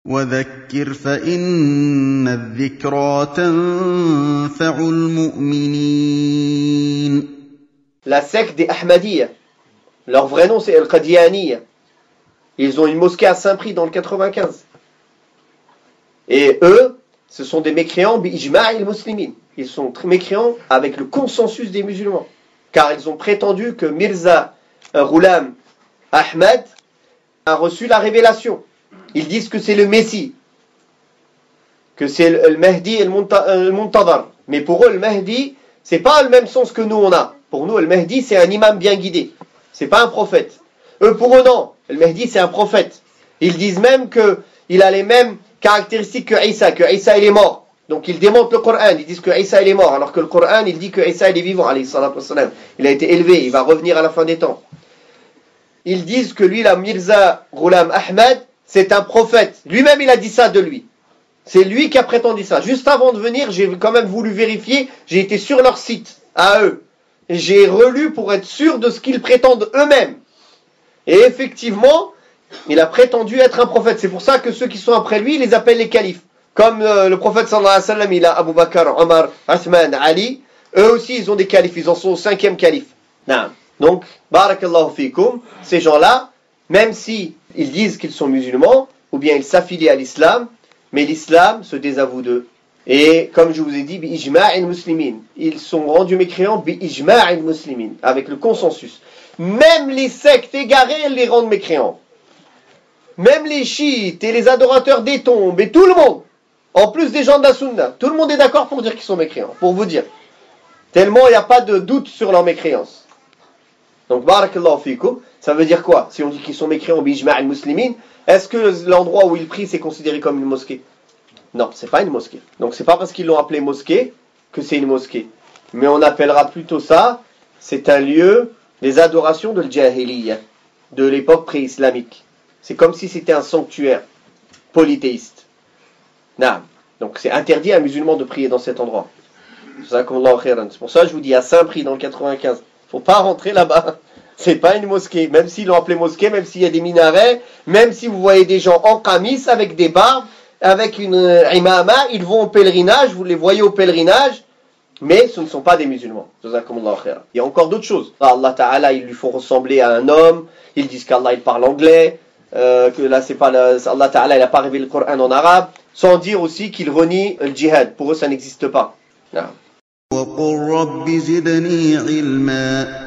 وذكر فإن الذكرى تنفع المؤمنين. La secte des Ahmadiyya, leur vrai nom c'est Al-Qadianiyya. Ils ont une mosquée à Saint-Prix dans le 95. Et eux, ce sont des mécréants bi-ijma'il muslimin. Ils sont mécréants avec le consensus des musulmans. Car ils ont prétendu que Mirza Ghulam Ahmad a reçu la révélation. Ils disent que c'est le Messie, que c'est le Mahdi et le Muntadar. Mais pour eux, le Mahdi, c'est pas le même sens que nous on a. Pour nous, le Mahdi, c'est un imam bien guidé. C'est pas un prophète. Eux, pour eux, non. Le Mahdi, c'est un prophète. Ils disent même qu'il a les mêmes caractéristiques que Isa il est mort. Donc ils démontent le Coran, ils disent que Isa il est mort, alors que le Coran il dit que Isa il est vivant, alayhi salatu wassalam. Il a été élevé, il va revenir à la fin des temps. Ils disent que lui, la Mirza Ghulam Ahmad, c'est un prophète. Lui-même il a dit ça de lui. C'est lui qui a prétendu ça. Juste avant de venir, j'ai quand même voulu vérifier, j'ai été sur leur site, à eux. Et j'ai relu pour être sûr de ce qu'ils prétendent eux-mêmes. Et effectivement, il a prétendu être un prophète. C'est pour ça que ceux qui sont après lui, ils les appellent les califes. Comme le prophète sallallahu alayhi wa sallam, il a Abu Bakr, Omar, Uthman, Ali. Eux aussi, ils ont des califes. Ils en sont au 5e calife. Donc, barakallahu fikum, ces gens-là, même si ils disent qu'ils sont musulmans, ou bien ils s'affilient à l'islam, mais l'islam se désavoue d'eux. Et comme je vous ai dit, bi-ijma'il muslimin. Ils sont rendus mécréants bi-ijma'il muslimin, avec le consensus. Même les sectes égarées, elles les rendent mécréants. Même les chiites et les adorateurs des tombes et tout le monde, en plus des gens de la sunna, tout le monde est d'accord pour dire qu'ils sont mécréants, pour vous dire. Tellement il n'y a pas de doute sur leur mécréance. Donc, barakallahu fikum, ça veut dire quoi? Si on dit qu'ils sont mécréants bi-ijma'il muslimin, est-ce que l'endroit où ils prient c'est considéré comme une mosquée? Non, c'est pas une mosquée. Donc c'est pas parce qu'ils l'ont appelé mosquée que c'est une mosquée. Mais on appellera plutôt ça, c'est un lieu des adorations de l'Jahiliyyah, de l'époque pré-islamique. C'est comme si c'était un sanctuaire polythéiste. Donc c'est interdit à un musulman de prier dans cet endroit. C'est pour ça que je vous dis à Saint-Prix dans le 95. Faut pas rentrer là-bas. C'est pas une mosquée. Même s'ils l'ont appelé mosquée, même s'il y a des minarets, même si vous voyez des gens en qamis avec des barbes, avec une imama, ils vont au pèlerinage, vous les voyez au pèlerinage, mais ce ne sont pas des musulmans. Il y a encore d'autres choses. Allah Ta'ala, ils lui font ressembler à un homme, ils disent qu'Allah il parle anglais, que là c'est pas Allah Ta'ala il n'a pas révélé le Coran en arabe, sans dire aussi qu'il renie le djihad. Pour eux ça n'existe pas. وقل رب زدني علما